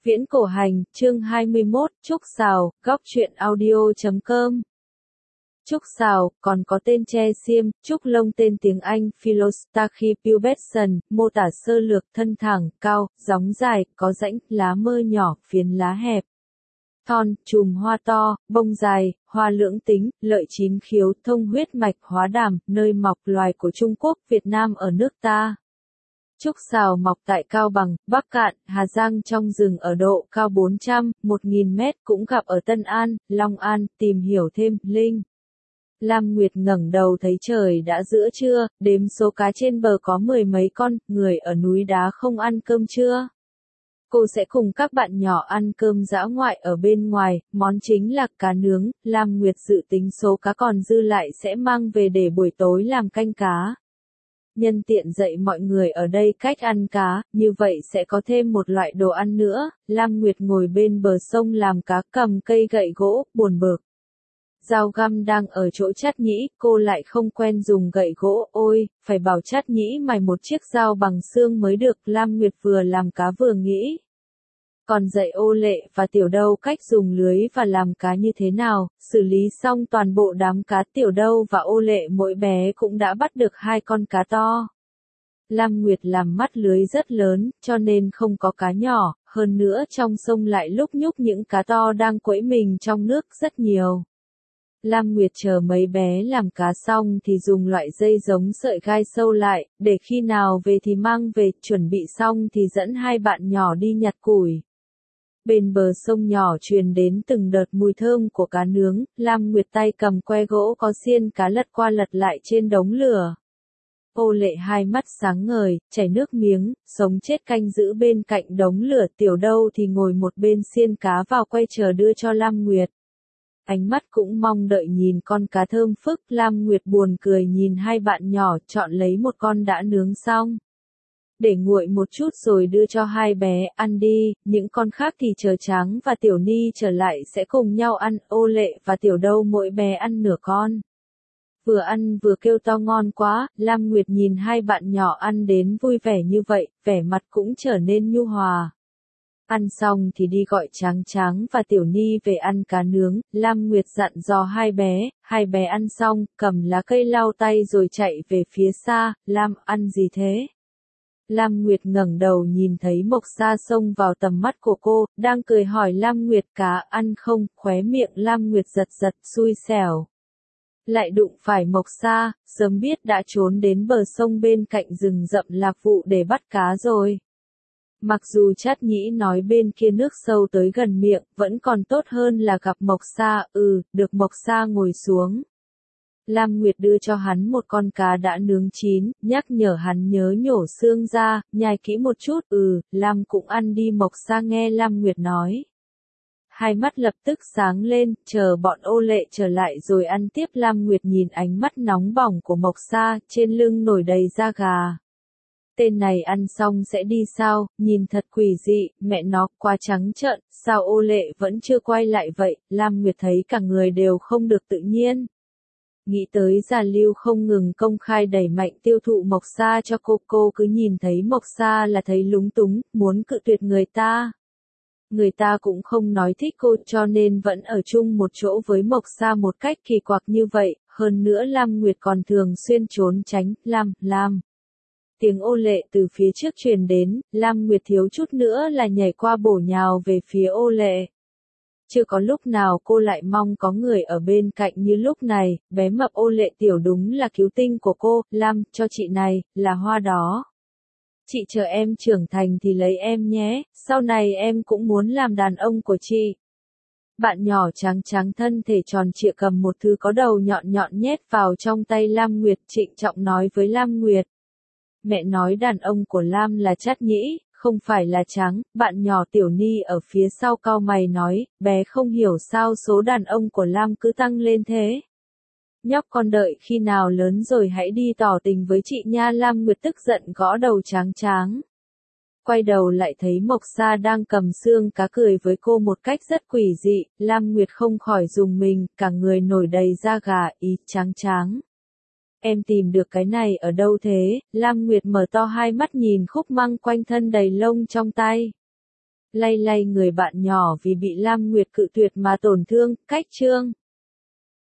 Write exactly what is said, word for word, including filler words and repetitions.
Viễn cổ hành, chương hai mươi mốt, Trúc Sào, góc truyện audio chấm com. Trúc Sào, còn có tên tre xiêm, trúc lông tên tiếng Anh Philostachy pubescens, mô tả sơ lược thân thẳng, cao, gióng dài, có rãnh, lá mơ nhỏ, phiến lá hẹp. Thon, chùm hoa to, bông dài, hoa lưỡng tính, lợi chín khiếu, thông huyết mạch, hóa đàm, nơi mọc loài của Trung Quốc, Việt Nam ở nước ta. Trúc Sào mọc tại Cao Bằng, Bắc Cạn, Hà Giang trong rừng ở độ cao bốn trăm, một nghìn mét, cũng gặp ở Tân An, Long An, tìm hiểu thêm, Linh. Lam Nguyệt ngẩng đầu thấy trời đã giữa trưa, đếm số cá trên bờ có mười mấy con, người ở núi đá không ăn cơm trưa. Cô sẽ cùng các bạn nhỏ ăn cơm dã ngoại ở bên ngoài, món chính là cá nướng, Lam Nguyệt dự tính số cá còn dư lại sẽ mang về để buổi tối làm canh cá. Nhân tiện dạy mọi người ở đây cách ăn cá, như vậy sẽ có thêm một loại đồ ăn nữa. Lam Nguyệt ngồi bên bờ sông làm cá, cầm cây gậy gỗ, buồn bực. Dao găm đang ở chỗ Trát Nhĩ, cô lại không quen dùng gậy gỗ, ôi, phải bảo Trát Nhĩ mài một chiếc dao bằng xương mới được. Lam Nguyệt vừa làm cá vừa nghĩ. Còn dạy Ô Lệ và Tiểu Đâu cách dùng lưới và làm cá như thế nào, xử lý xong toàn bộ đám cá. Tiểu Đâu và Ô Lệ mỗi bé cũng đã bắt được hai con cá to. Lam Nguyệt làm mắt lưới rất lớn, cho nên không có cá nhỏ, hơn nữa trong sông lại lúc nhúc những cá to đang quẫy mình trong nước rất nhiều. Lam Nguyệt chờ mấy bé làm cá xong thì dùng loại dây giống sợi gai sâu lại, để khi nào về thì mang về, chuẩn bị xong thì dẫn hai bạn nhỏ đi nhặt củi. Bên bờ sông nhỏ truyền đến từng đợt mùi thơm của cá nướng, Lam Nguyệt tay cầm que gỗ có xiên cá lật qua lật lại trên đống lửa. Ô Lệ hai mắt sáng ngời, chảy nước miếng, sống chết canh giữ bên cạnh đống lửa. Tiểu Đâu thì ngồi một bên xiên cá vào quay chờ đưa cho Lam Nguyệt. Ánh mắt cũng mong đợi nhìn con cá thơm phức. Lam Nguyệt buồn cười nhìn hai bạn nhỏ, chọn lấy một con đã nướng xong. Để nguội một chút rồi đưa cho hai bé, ăn đi, những con khác thì chờ Tráng và Tiểu Ni trở lại sẽ cùng nhau ăn. Ô Lệ và Tiểu Đâu mỗi bé ăn nửa con. Vừa ăn vừa kêu to ngon quá. Lam Nguyệt nhìn hai bạn nhỏ ăn đến vui vẻ như vậy, vẻ mặt cũng trở nên nhu hòa. Ăn xong thì đi gọi Tráng Tráng và Tiểu Ni về ăn cá nướng. Lam Nguyệt dặn dò hai bé, hai bé ăn xong, cầm lá cây lau tay rồi chạy về phía xa. Lam, ăn gì thế? Lam Nguyệt ngẩng đầu nhìn thấy Mộc Sa xông vào tầm mắt của cô, đang cười hỏi Lam Nguyệt cá ăn không, khóe miệng Lam Nguyệt giật giật, xui xẻo. Lại đụng phải Mộc Sa, sớm biết đã trốn đến bờ sông bên cạnh rừng rậm Lạc Vụ để bắt cá rồi. Mặc dù Trát Nhĩ nói bên kia nước sâu tới gần miệng, vẫn còn tốt hơn là gặp Mộc Sa. Ừ, được. Mộc Sa ngồi xuống. Lam Nguyệt đưa cho hắn một con cá đã nướng chín, nhắc nhở hắn nhớ nhổ xương ra, nhai kỹ một chút. Ừ, Lam cũng ăn đi. Mộc Sa nghe Lam Nguyệt nói. Hai mắt lập tức sáng lên, chờ bọn Ô Lệ trở lại rồi ăn tiếp. Lam Nguyệt nhìn ánh mắt nóng bỏng của Mộc Sa, trên lưng nổi đầy da gà. Tên này ăn xong sẽ đi sao, nhìn thật quỷ dị, mẹ nó, quá trắng trợn, sao Ô Lệ vẫn chưa quay lại vậy. Lam Nguyệt thấy cả người đều không được tự nhiên. Nghĩ tới Gia Lưu không ngừng công khai đẩy mạnh tiêu thụ Mộc Sa cho cô, cô cứ nhìn thấy Mộc Sa là thấy lúng túng, muốn cự tuyệt người ta. Người ta cũng không nói thích cô cho nên vẫn ở chung một chỗ với Mộc Sa một cách kỳ quặc như vậy, hơn nữa Lam Nguyệt còn thường xuyên trốn tránh. Lam, Lam. Tiếng Ô Lệ từ phía trước truyền đến, Lam Nguyệt thiếu chút nữa là nhảy qua bổ nhào về phía Ô Lệ. Chưa có lúc nào cô lại mong có người ở bên cạnh như lúc này. Bé mập Ô Lệ tiểu đúng là cứu tinh của cô. Lam, cho chị này, là hoa đó. Chị chờ em trưởng thành thì lấy em nhé, sau này em cũng muốn làm đàn ông của chị. Bạn nhỏ trắng trắng thân thể tròn trịa cầm một thứ có đầu nhọn nhọn nhét vào trong tay Lam Nguyệt, trịnh trọng nói với Lam Nguyệt. Mẹ nói đàn ông của Lam là Trát Nhĩ, không phải là Tráng. Bạn nhỏ Tiểu Ni ở phía sau cau mày nói, bé không hiểu sao số đàn ông của Lam cứ tăng lên thế. Nhóc con đợi khi nào lớn rồi hãy đi tỏ tình với chị nha. Lam Nguyệt tức giận gõ đầu Tráng Tráng. Quay đầu lại thấy Mộc Sa đang cầm xương cá cười với cô một cách rất quỷ dị. Lam Nguyệt không khỏi rùng mình, cả người nổi đầy da gà. Ý, Tráng Tráng. Em tìm được cái này ở đâu thế? Lam Nguyệt mở to hai mắt nhìn khúc măng quanh thân đầy lông trong tay. Lay lay người bạn nhỏ vì bị Lam Nguyệt cự tuyệt mà tổn thương, cách chương.